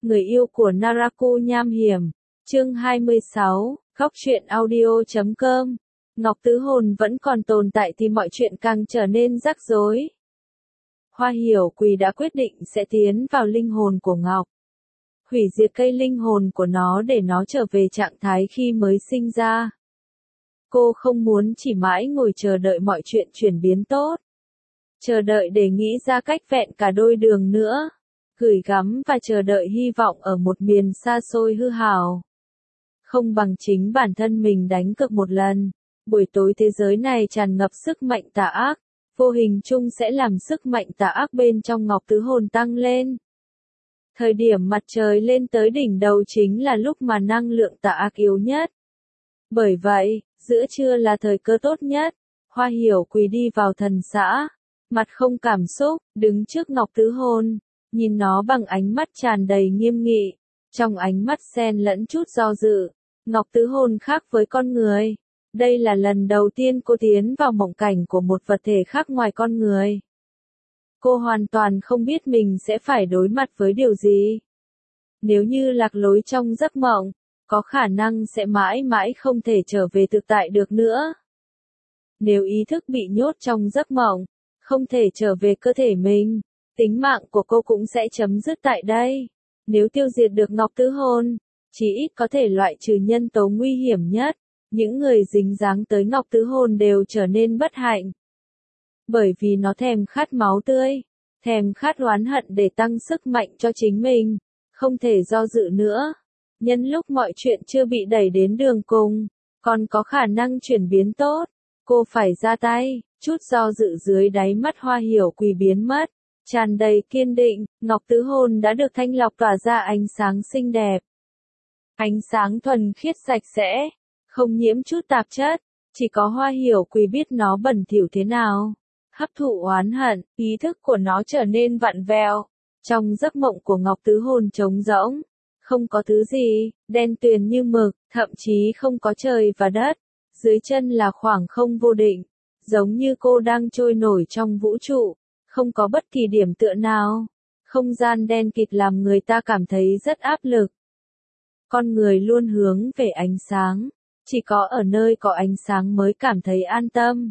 người yêu của Naraku nham hiểm. Chương 26, Góc truyện audio.com. Ngọc tứ hồn vẫn còn tồn tại thì mọi chuyện càng trở nên rắc rối. Hoa Hiểu Quỳ đã quyết định sẽ tiến vào linh hồn của Ngọc, hủy diệt cây linh hồn của nó để nó trở về trạng thái khi mới sinh ra. Cô không muốn chỉ mãi ngồi chờ đợi mọi chuyện chuyển biến tốt, chờ đợi để nghĩ ra cách vẹn cả đôi đường nữa, gửi gắm và chờ đợi hy vọng ở một miền xa xôi hư ảo. Không bằng chính bản thân mình đánh cược một lần. Buổi tối thế giới này tràn ngập sức mạnh tà ác, vô hình chung sẽ làm sức mạnh tà ác bên trong Ngọc tứ hồn tăng lên. Thời điểm mặt trời lên tới đỉnh đầu chính là lúc mà năng lượng tà ác yếu nhất. Bởi vậy, giữa trưa là thời cơ tốt nhất. Hoa Hiểu Quỳ đi vào thần xã, mặt không cảm xúc, đứng trước Ngọc tứ hồn, nhìn nó bằng ánh mắt tràn đầy nghiêm nghị, trong ánh mắt xen lẫn chút do dự. Ngọc tứ hồn khác với con người. Đây là lần đầu tiên cô tiến vào mộng cảnh của một vật thể khác ngoài con người. Cô hoàn toàn không biết mình sẽ phải đối mặt với điều gì. Nếu như lạc lối trong giấc mộng, có khả năng sẽ mãi mãi không thể trở về thực tại được nữa. Nếu ý thức bị nhốt trong giấc mộng, không thể trở về cơ thể mình, tính mạng của cô cũng sẽ chấm dứt tại đây. Nếu tiêu diệt được Ngọc tứ hồn, chỉ ít có thể loại trừ nhân tố nguy hiểm nhất. Những người dính dáng tới Ngọc tứ hồn đều trở nên bất hạnh. Bởi vì nó thèm khát máu tươi, thèm khát oán hận để tăng sức mạnh cho chính mình, không thể do dự nữa. Nhân lúc mọi chuyện chưa bị đẩy đến đường cùng, còn có khả năng chuyển biến tốt, cô phải ra tay. Chút do dự dưới đáy mắt Hoa Hiểu Quỳ biến mất, tràn đầy kiên định. Ngọc tứ hồn đã được thanh lọc tỏa ra ánh sáng xinh đẹp. Ánh sáng thuần khiết sạch sẽ, không nhiễm chút tạp chất, chỉ có Hoa Hiểu Quỳ biết nó bẩn thỉu thế nào. Hấp thụ oán hận, ý thức của nó trở nên vặn vẹo. Trong giấc mộng của Ngọc tứ hồn trống rỗng, không có thứ gì, đen tuyền như mực, thậm chí không có trời và đất. Dưới chân là khoảng không vô định, giống như cô đang trôi nổi trong vũ trụ, không có bất kỳ điểm tựa nào. Không gian đen kịt làm người ta cảm thấy rất áp lực. Con người luôn hướng về ánh sáng. Chỉ có ở nơi có ánh sáng mới cảm thấy an tâm.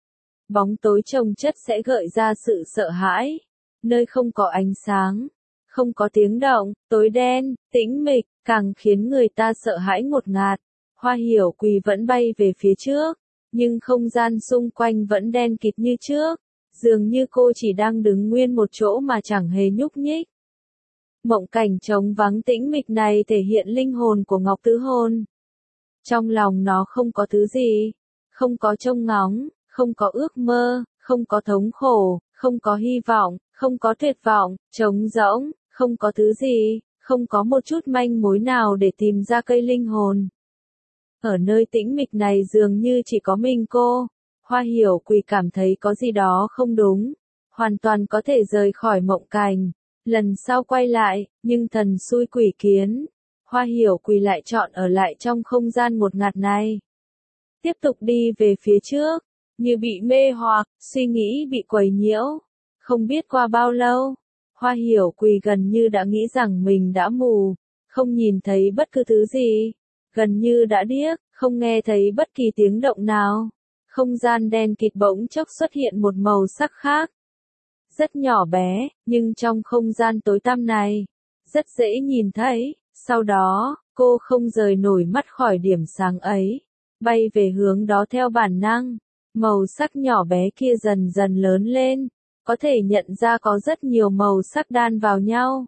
Bóng tối chồng chất sẽ gợi ra sự sợ hãi. Nơi không có ánh sáng, không có tiếng động, tối đen, tĩnh mịch, càng khiến người ta sợ hãi ngột ngạt. Hoa Hiểu Quỳ vẫn bay về phía trước, nhưng không gian xung quanh vẫn đen kịt như trước. Dường như cô chỉ đang đứng nguyên một chỗ mà chẳng hề nhúc nhích. Mộng cảnh trống vắng tĩnh mịch này thể hiện linh hồn của Ngọc tứ hồn. Trong lòng nó không có thứ gì, không có trông ngóng, không có ước mơ, không có thống khổ, không có hy vọng, không có tuyệt vọng, trống rỗng, không có thứ gì, không có một chút manh mối nào để tìm ra cây linh hồn. Ở nơi tĩnh mịch này dường như chỉ có mình cô. Hoa Hiểu Quỳ cảm thấy có gì đó không đúng, hoàn toàn có thể rời khỏi mộng cảnh, lần sau quay lại, nhưng thần xui quỷ kiến. Hoa Hiểu Quỳ lại chọn ở lại trong không gian ngột ngạt này. Tiếp tục đi về phía trước, như bị mê hoặc, suy nghĩ bị quấy nhiễu. Không biết qua bao lâu, Hoa Hiểu Quỳ gần như đã nghĩ rằng mình đã mù, không nhìn thấy bất cứ thứ gì. Gần như đã điếc, không nghe thấy bất kỳ tiếng động nào. Không gian đen kịt bỗng chốc xuất hiện một màu sắc khác. Rất nhỏ bé, nhưng trong không gian tối tăm này, rất dễ nhìn thấy. Sau đó, cô không rời nổi mắt khỏi điểm sáng ấy, bay về hướng đó theo bản năng. Màu sắc nhỏ bé kia dần dần lớn lên, có thể nhận ra có rất nhiều màu sắc đan vào nhau.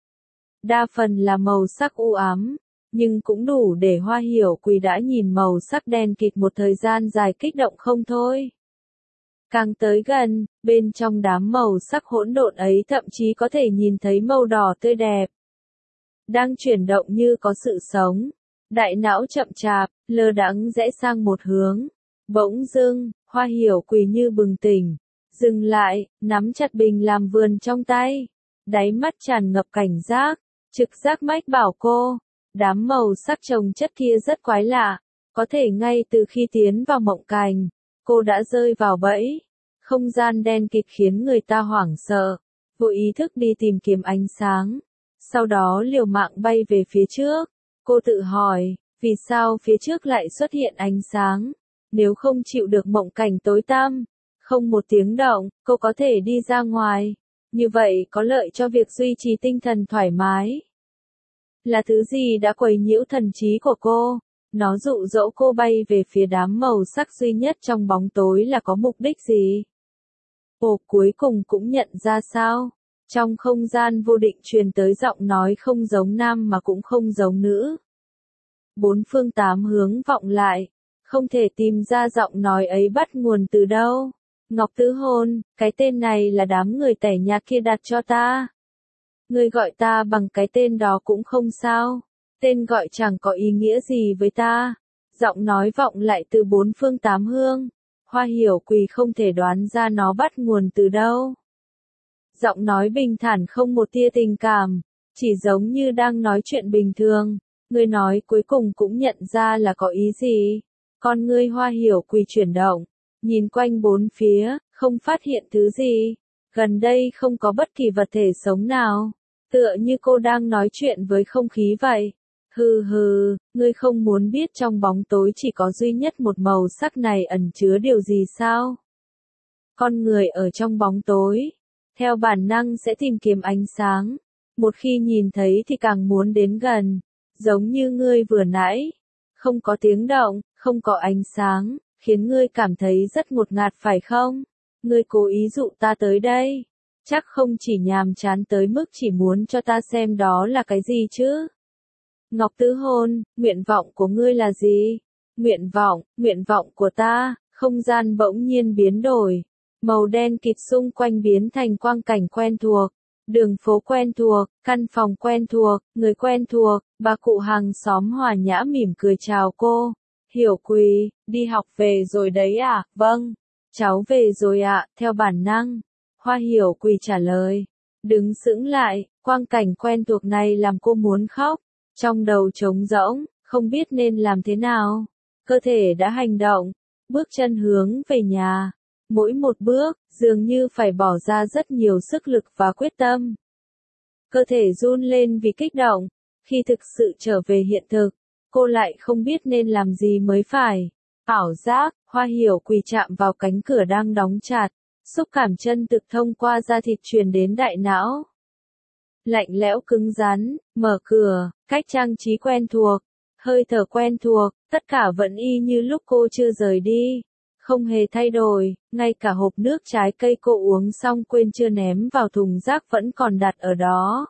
Đa phần là màu sắc u ám, nhưng cũng đủ để Hoa Hiểu Quỳ đã nhìn màu sắc đen kịt một thời gian dài kích động không thôi. Càng tới gần, bên trong đám màu sắc hỗn độn ấy thậm chí có thể nhìn thấy màu đỏ tươi đẹp. Đang chuyển động như có sự sống. Đại não chậm chạp, lơ đãng rẽ sang một hướng. Bỗng dưng, Hoa Hiểu Quỳ như bừng tỉnh. Dừng lại, nắm chặt bình làm vườn trong tay. Đáy mắt tràn ngập cảnh giác. Trực giác mách bảo cô. Đám màu sắc chồng chất kia rất quái lạ. Có thể ngay từ khi tiến vào mộng cảnh, cô đã rơi vào bẫy. Không gian đen kịt khiến người ta hoảng sợ. Vô ý thức đi tìm kiếm ánh sáng. sau đó liều mạng bay về phía trước. Cô tự hỏi, vì sao phía trước lại xuất hiện ánh sáng? Nếu không chịu được mộng cảnh tối tăm, không một tiếng động, cô có thể đi ra ngoài. Như vậy có lợi cho việc duy trì tinh thần thoải mái. Là thứ gì đã quấy nhiễu thần trí của cô? Nó dụ dỗ cô bay về phía đám màu sắc duy nhất trong bóng tối là có mục đích gì? Ồ, cuối cùng cũng nhận ra sao? Trong không gian vô định truyền tới giọng nói không giống nam mà cũng không giống nữ. Bốn phương tám hướng vọng lại, không thể tìm ra giọng nói ấy bắt nguồn từ đâu. Ngọc Tứ Hôn, cái tên này là đám người tẻ nhạt kia đặt cho ta. Ngươi gọi ta bằng cái tên đó cũng không sao. Tên gọi chẳng có ý nghĩa gì với ta. Giọng nói vọng lại từ bốn phương tám hướng. Hoa Hiểu Quỳ không thể đoán ra nó bắt nguồn từ đâu. Giọng nói bình thản không một tia tình cảm, chỉ giống như đang nói chuyện bình thường. Người nói cuối cùng cũng nhận ra là có ý gì. Con ngươi Hoa Hiểu Quỳ chuyển động, nhìn quanh bốn phía, không phát hiện thứ gì. Gần đây không có bất kỳ vật thể sống nào. Tựa như cô đang nói chuyện với không khí vậy. Hừ hừ, ngươi không muốn biết trong bóng tối chỉ có duy nhất một màu sắc này ẩn chứa điều gì sao? Con người ở trong bóng tối, theo bản năng sẽ tìm kiếm ánh sáng. Một khi nhìn thấy thì càng muốn đến gần. Giống như ngươi vừa nãy. Không có tiếng động, không có ánh sáng, khiến ngươi cảm thấy rất ngột ngạt phải không? Ngươi cố ý dụ ta tới đây. Chắc không chỉ nhàm chán tới mức chỉ muốn cho ta xem đó là cái gì chứ? Ngọc Tứ Hôn, nguyện vọng của ngươi là gì? Nguyện vọng của ta, không gian bỗng nhiên biến đổi. Màu đen kịt xung quanh biến thành quang cảnh quen thuộc. Đường phố quen thuộc, căn phòng quen thuộc, người quen thuộc, bà cụ hàng xóm hòa nhã mỉm cười chào cô. Hiểu Quỳ, đi học về rồi đấy à? Vâng, cháu về rồi ạ, theo bản năng. Hoa Hiểu Quỳ trả lời. Đứng sững lại, quang cảnh quen thuộc này làm cô muốn khóc. Trong đầu trống rỗng, không biết nên làm thế nào. Cơ thể đã hành động, bước chân hướng về nhà. Mỗi một bước, dường như phải bỏ ra rất nhiều sức lực và quyết tâm. Cơ thể run lên vì kích động. Khi thực sự trở về hiện thực, cô lại không biết nên làm gì mới phải. Ảo giác, Hoa Hiểu Quỳ chạm vào cánh cửa đang đóng chặt. Xúc cảm chân thực thông qua da thịt truyền đến đại não. Lạnh lẽo cứng rắn, mở cửa, cách trang trí quen thuộc, hơi thở quen thuộc, tất cả vẫn y như lúc cô chưa rời đi. Không hề thay đổi, ngay cả hộp nước trái cây cô uống xong quên chưa ném vào thùng rác vẫn còn đặt ở đó.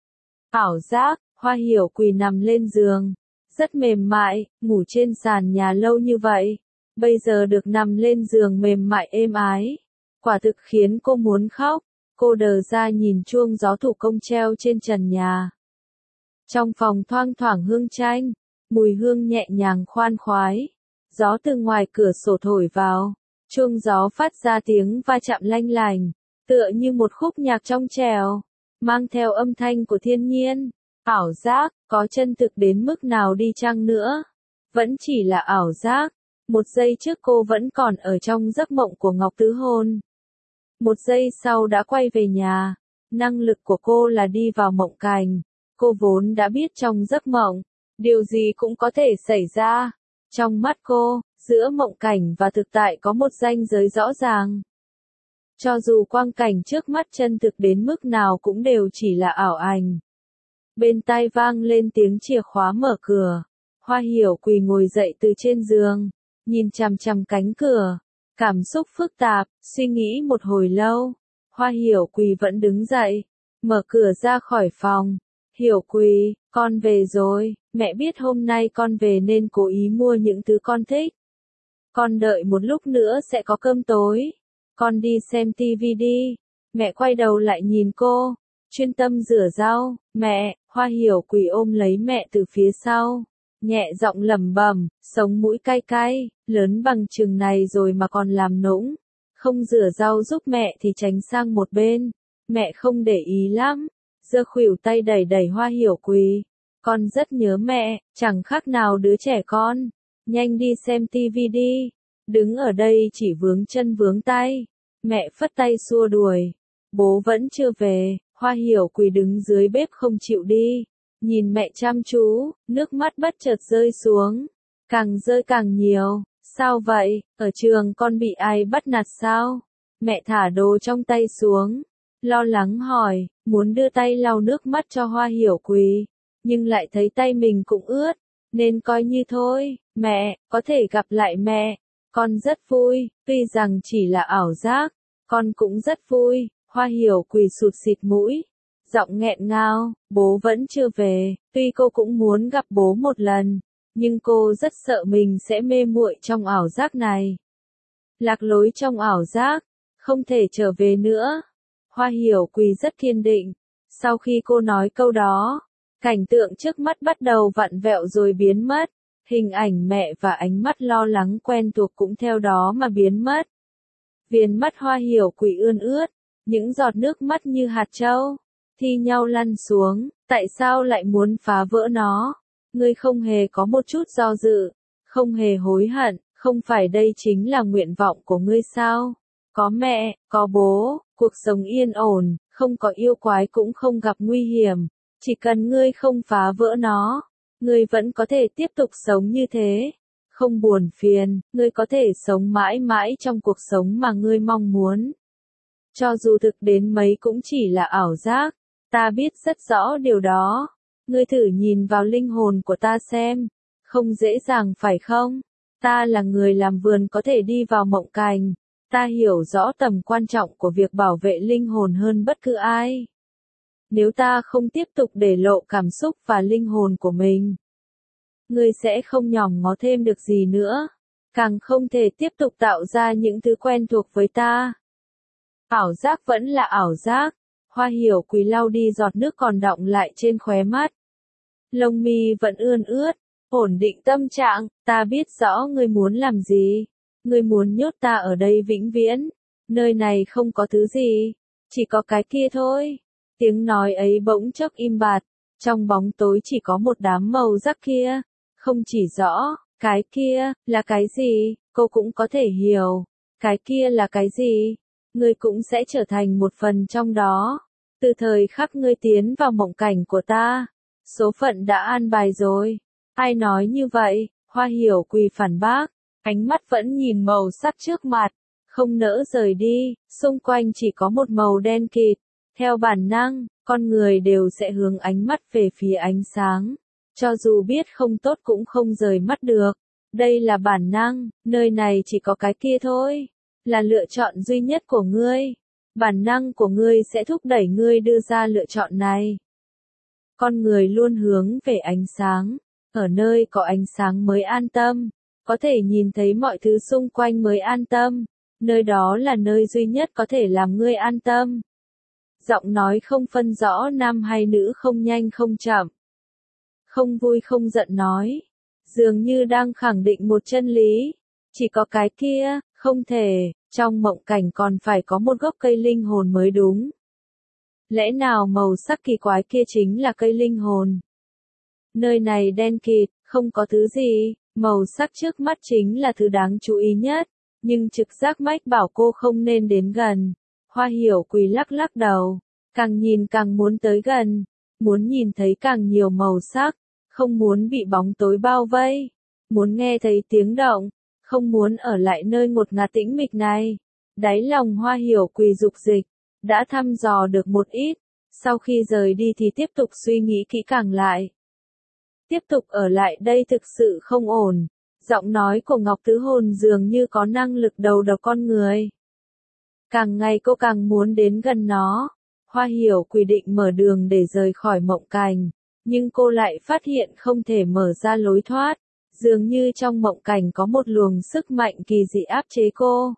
Ảo giác, Hoa Hiểu Quỳ nằm lên giường. Rất mềm mại, ngủ trên sàn nhà lâu như vậy. Bây giờ được nằm lên giường mềm mại êm ái. Quả thực khiến cô muốn khóc. Cô đờ ra nhìn chuông gió thủ công treo trên trần nhà. Trong phòng thoang thoảng hương chanh, mùi hương nhẹ nhàng khoan khoái. Gió từ ngoài cửa sổ thổi vào, chuông gió phát ra tiếng va chạm lanh lành, tựa như một khúc nhạc trong trẻo, mang theo âm thanh của thiên nhiên. Ảo giác, có chân thực đến mức nào đi chăng nữa, vẫn chỉ là ảo giác. Một giây trước cô vẫn còn ở trong giấc mộng của Ngọc Tứ Hôn. Một giây sau đã quay về nhà. Năng lực của cô là đi vào mộng cảnh. Cô vốn đã biết trong giấc mộng, điều gì cũng có thể xảy ra. Trong mắt cô, giữa mộng cảnh và thực tại có một ranh giới rõ ràng. Cho dù quang cảnh trước mắt chân thực đến mức nào cũng đều chỉ là ảo ảnh. Bên tai vang lên tiếng chìa khóa mở cửa. Hoa Hiểu Quỳ ngồi dậy từ trên giường, nhìn chằm chằm cánh cửa. Cảm xúc phức tạp, suy nghĩ một hồi lâu. Hoa Hiểu Quỳ vẫn đứng dậy, mở cửa ra khỏi phòng. Hiểu Quỳ, con về rồi, mẹ biết hôm nay con về nên cố ý mua những thứ con thích. Con đợi một lúc nữa sẽ có cơm tối. Con đi xem tivi đi. Mẹ quay đầu lại nhìn cô, chuyên tâm rửa rau. Mẹ, Hoa Hiểu Quỳ ôm lấy mẹ từ phía sau. Nhẹ giọng lẩm bẩm, sống mũi cay cay, lớn bằng chừng này rồi mà còn làm nũng. Không rửa rau giúp mẹ thì tránh sang một bên. Mẹ không để ý lắm. Giơ khuỷu tay đẩy đẩy Hoa Hiểu Quỳ. Con rất nhớ mẹ, chẳng khác nào đứa trẻ con. Nhanh đi xem tivi đi. Đứng ở đây chỉ vướng chân vướng tay. Mẹ phất tay xua đuổi. Bố vẫn chưa về. Hoa Hiểu Quỳ đứng dưới bếp không chịu đi, nhìn mẹ chăm chú, nước mắt bất chợt rơi xuống, càng rơi càng nhiều. Sao vậy, ở trường con bị ai bắt nạt sao? Mẹ thả đồ trong tay xuống, lo lắng hỏi, muốn đưa tay lau nước mắt cho Hoa Hiểu Quỳ, nhưng lại thấy tay mình cũng ướt, nên coi như thôi. Mẹ, có thể gặp lại mẹ, con rất vui, tuy rằng chỉ là ảo giác, con cũng rất vui. Hoa Hiểu Quỳ sụt sịt mũi, giọng nghẹn ngào, bố vẫn chưa về, tuy cô cũng muốn gặp bố một lần, nhưng cô rất sợ mình sẽ mê muội trong ảo giác này. Lạc lối trong ảo giác, không thể trở về nữa. Hoa Hiểu Quỳ rất kiên định. Sau khi cô nói câu đó, cảnh tượng trước mắt bắt đầu vặn vẹo rồi biến mất. Hình ảnh mẹ và ánh mắt lo lắng quen thuộc cũng theo đó mà biến mất. Viền mắt Hoa Hiểu Quỳ ươn ướt, những giọt nước mắt như hạt trâu, thi nhau lăn xuống. Tại sao lại muốn phá vỡ nó? Ngươi không hề có một chút do dự, không hề hối hận, không phải đây chính là nguyện vọng của ngươi sao? Có mẹ, có bố, cuộc sống yên ổn, không có yêu quái cũng không gặp nguy hiểm, chỉ cần ngươi không phá vỡ nó, ngươi vẫn có thể tiếp tục sống như thế, không buồn phiền, ngươi có thể sống mãi mãi trong cuộc sống mà ngươi mong muốn. Cho dù thực đến mấy cũng chỉ là ảo giác, ta biết rất rõ điều đó. Ngươi thử nhìn vào linh hồn của ta xem, không dễ dàng phải không? Ta là người làm vườn có thể đi vào mộng cảnh, ta hiểu rõ tầm quan trọng của việc bảo vệ linh hồn hơn bất cứ ai. Nếu ta không tiếp tục để lộ cảm xúc và linh hồn của mình, ngươi sẽ không nhòm ngó thêm được gì nữa, càng không thể tiếp tục tạo ra những thứ quen thuộc với ta. Ảo giác vẫn là ảo giác. Hoa Hiểu Quỳ lau đi giọt nước còn đọng lại trên khóe mắt. Lông mi vẫn ươn ướt, ổn định tâm trạng, ta biết rõ ngươi muốn làm gì. Ngươi muốn nhốt ta ở đây vĩnh viễn. Nơi này không có thứ gì, chỉ có cái kia thôi. Tiếng nói ấy bỗng chốc im bặt, trong bóng tối chỉ có một đám màu rắc kia. Không chỉ rõ, cái kia, là cái gì, cô cũng có thể hiểu. Cái kia là cái gì? Ngươi cũng sẽ trở thành một phần trong đó. Từ thời khắc ngươi tiến vào mộng cảnh của ta, số phận đã an bài rồi. Ai nói như vậy? Hoa Hiểu Quỳ phản bác, ánh mắt vẫn nhìn màu sắc trước mặt, không nỡ rời đi, xung quanh chỉ có một màu đen kịt. Theo bản năng, con người đều sẽ hướng ánh mắt về phía ánh sáng, cho dù biết không tốt cũng không rời mắt được. Đây là bản năng, nơi này chỉ có cái kia thôi, là lựa chọn duy nhất của ngươi. Bản năng của ngươi sẽ thúc đẩy ngươi đưa ra lựa chọn này. Con người luôn hướng về ánh sáng, ở nơi có ánh sáng mới an tâm, có thể nhìn thấy mọi thứ xung quanh mới an tâm, nơi đó là nơi duy nhất có thể làm ngươi an tâm. Giọng nói không phân rõ nam hay nữ, không nhanh không chậm, không vui không giận nói, dường như đang khẳng định một chân lý. Chỉ có cái kia, không thể, trong mộng cảnh còn phải có một gốc cây linh hồn mới đúng. Lẽ nào màu sắc kỳ quái kia chính là cây linh hồn? Nơi này đen kịt, không có thứ gì, màu sắc trước mắt chính là thứ đáng chú ý nhất, nhưng trực giác mách bảo cô không nên đến gần. Hoa Hiểu Quỳ lắc lắc đầu, càng nhìn càng muốn tới gần, muốn nhìn thấy càng nhiều màu sắc, không muốn bị bóng tối bao vây, muốn nghe thấy tiếng động, không muốn ở lại nơi ngột ngạt tĩnh mịch này. Đáy lòng Hoa Hiểu Quỳ dục dịch, đã thăm dò được một ít, sau khi rời đi thì tiếp tục suy nghĩ kỹ càng lại. Tiếp tục ở lại đây thực sự không ổn. Giọng nói của Ngọc Tứ Hồn dường như có năng lực đầu độc con người. Càng ngày cô càng muốn đến gần nó. Hoa Hiểu Quỳ định mở đường để rời khỏi mộng cảnh, nhưng cô lại phát hiện không thể mở ra lối thoát. Dường như trong mộng cảnh có một luồng sức mạnh kỳ dị áp chế cô.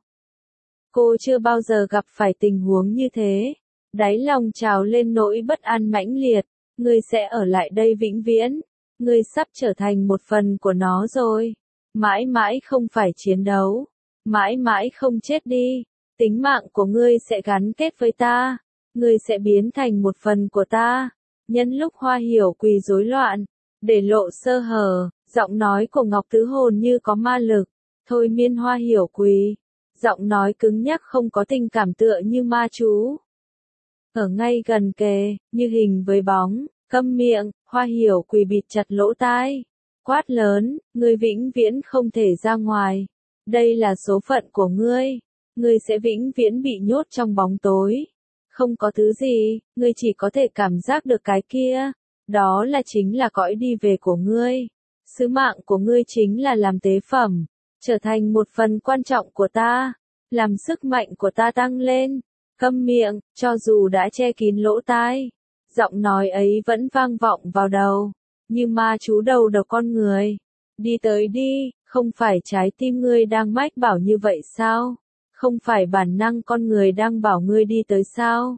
Cô chưa bao giờ gặp phải tình huống như thế. Đáy lòng trào lên nỗi bất an mãnh liệt. Ngươi sẽ ở lại đây vĩnh viễn. Ngươi sắp trở thành một phần của nó rồi. Mãi mãi không phải chiến đấu. Mãi mãi không chết đi. Tính mạng của ngươi sẽ gắn kết với ta. Ngươi sẽ biến thành một phần của ta. Nhân lúc Hoa Hiểu Quỳ rối loạn, để lộ sơ hở, giọng nói của Ngọc Tứ Hồn như có ma lực, thôi miên Hoa Hiểu Quỳ. Giọng nói cứng nhắc không có tình cảm tựa như ma chú. ở ngay gần kề, như hình với bóng. Câm miệng, Hoa Hiểu Quỳ bịt chặt lỗ tai, quát lớn, ngươi vĩnh viễn không thể ra ngoài. Đây là số phận của ngươi sẽ vĩnh viễn bị nhốt trong bóng tối. Không có thứ gì, ngươi chỉ có thể cảm giác được cái kia, đó là chính là cõi đi về của ngươi. Sứ mạng của ngươi chính là làm tế phẩm, trở thành một phần quan trọng của ta, làm sức mạnh của ta tăng lên. Câm miệng, cho dù đã che kín lỗ tai, giọng nói ấy vẫn vang vọng vào đầu, như ma chú đầu độc con người. Đi tới đi, không phải trái tim ngươi đang mách bảo như vậy sao? Không phải bản năng con người đang bảo ngươi đi tới sao?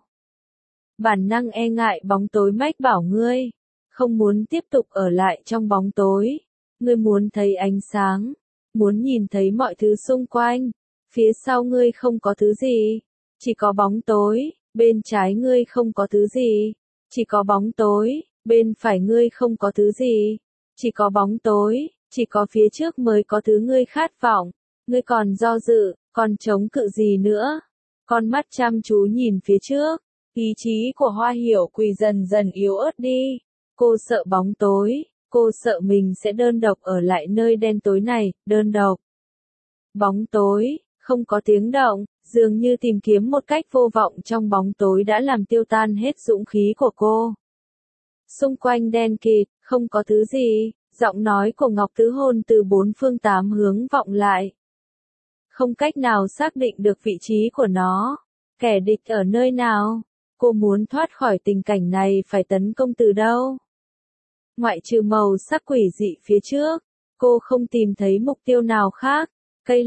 Bản năng e ngại bóng tối mách bảo ngươi, không muốn tiếp tục ở lại trong bóng tối. Ngươi muốn thấy ánh sáng, muốn nhìn thấy mọi thứ xung quanh. Phía sau ngươi không có thứ gì, chỉ có bóng tối. Bên trái ngươi không có thứ gì, chỉ có bóng tối. Bên phải ngươi không có thứ gì, chỉ có bóng tối. Chỉ có phía trước mới có thứ ngươi khát vọng. Ngươi còn do dự, còn chống cự gì nữa? Con mắt chăm chú nhìn phía trước. Ý chí của Hoa Hiểu Quỳ dần dần yếu ớt đi. Cô sợ bóng tối, cô sợ mình sẽ đơn độc ở lại nơi đen tối này, đơn độc. Bóng tối, không có tiếng động, dường như tìm kiếm một cách vô vọng trong bóng tối đã làm tiêu tan hết dũng khí của cô. Xung quanh đen kịt, không có thứ gì, giọng nói của Ngọc Tứ Hôn từ bốn phương tám hướng vọng lại. Không cách nào xác định được vị trí của nó, kẻ địch ở nơi nào. Cô muốn thoát khỏi tình cảnh này phải tấn công từ đâu? Ngoại trừ màu sắc quỷ dị phía trước, cô không tìm thấy mục tiêu nào khác. Cây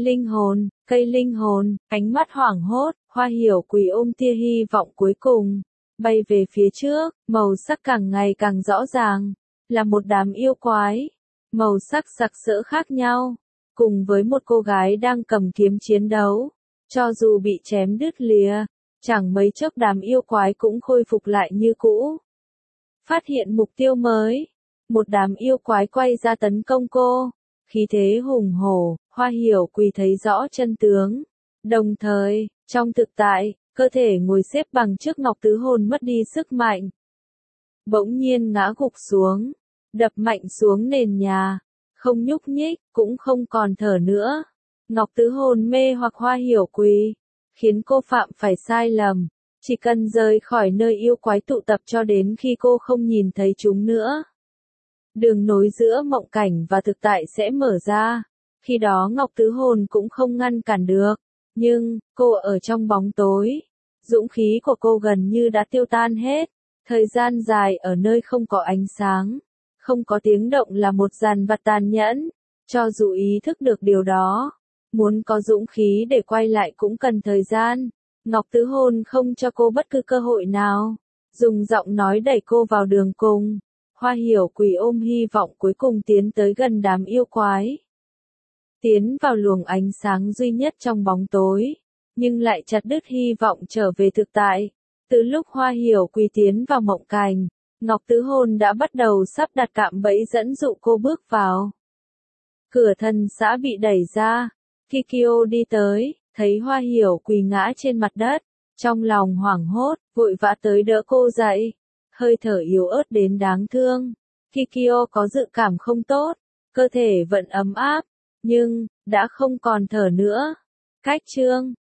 linh hồn, ánh mắt hoảng hốt, Hoa Hiểu Quỳ ôm tia hy vọng cuối cùng, bay về phía trước, màu sắc càng ngày càng rõ ràng, là một đám yêu quái, màu sắc sặc sỡ khác nhau, cùng với một cô gái đang cầm kiếm chiến đấu, cho dù bị chém đứt lìa, chẳng mấy chốc đám yêu quái cũng khôi phục lại như cũ. Phát hiện mục tiêu mới, một đám yêu quái quay ra tấn công cô, khí thế hùng hổ, Hoa Hiểu Quỳ thấy rõ chân tướng. Đồng thời, trong thực tại, cơ thể ngồi xếp bằng trước Ngọc Tứ Hôn mất đi sức mạnh. Bỗng nhiên ngã gục xuống, đập mạnh xuống nền nhà, không nhúc nhích, cũng không còn thở nữa. Ngọc Tứ Hôn mê hoặc Hoa Hiểu Quỳ, khiến cô phạm phải sai lầm, chỉ cần rời khỏi nơi yêu quái tụ tập cho đến khi cô không nhìn thấy chúng nữa. Đường nối giữa mộng cảnh và thực tại sẽ mở ra, khi đó Ngọc Tứ Hôn cũng không ngăn cản được, nhưng, cô ở trong bóng tối, dũng khí của cô gần như đã tiêu tan hết, thời gian dài ở nơi không có ánh sáng, không có tiếng động là một dàn vặt tàn nhẫn, cho dù ý thức được điều đó, muốn có dũng khí để quay lại cũng cần thời gian. Ngọc Tứ Hôn không cho cô bất cứ cơ hội nào, dùng giọng nói đẩy cô vào đường cùng. Hoa Hiểu Quỳ ôm hy vọng cuối cùng tiến tới gần đám yêu quái. Tiến vào luồng ánh sáng duy nhất trong bóng tối, nhưng lại chặt đứt hy vọng trở về thực tại. Từ lúc Hoa Hiểu Quỳ tiến vào mộng cảnh, Ngọc Tứ Hôn đã bắt đầu sắp đặt cạm bẫy dẫn dụ cô bước vào. Cửa thần xã bị đẩy ra, Kikyo đi tới, thấy Hoa Hiểu Quỳ ngã trên mặt đất, trong lòng hoảng hốt, vội vã tới đỡ cô dậy. Hơi thở yếu ớt đến đáng thương. Kikyo có dự cảm không tốt, cơ thể vẫn ấm áp, nhưng, đã không còn thở nữa. Cách chương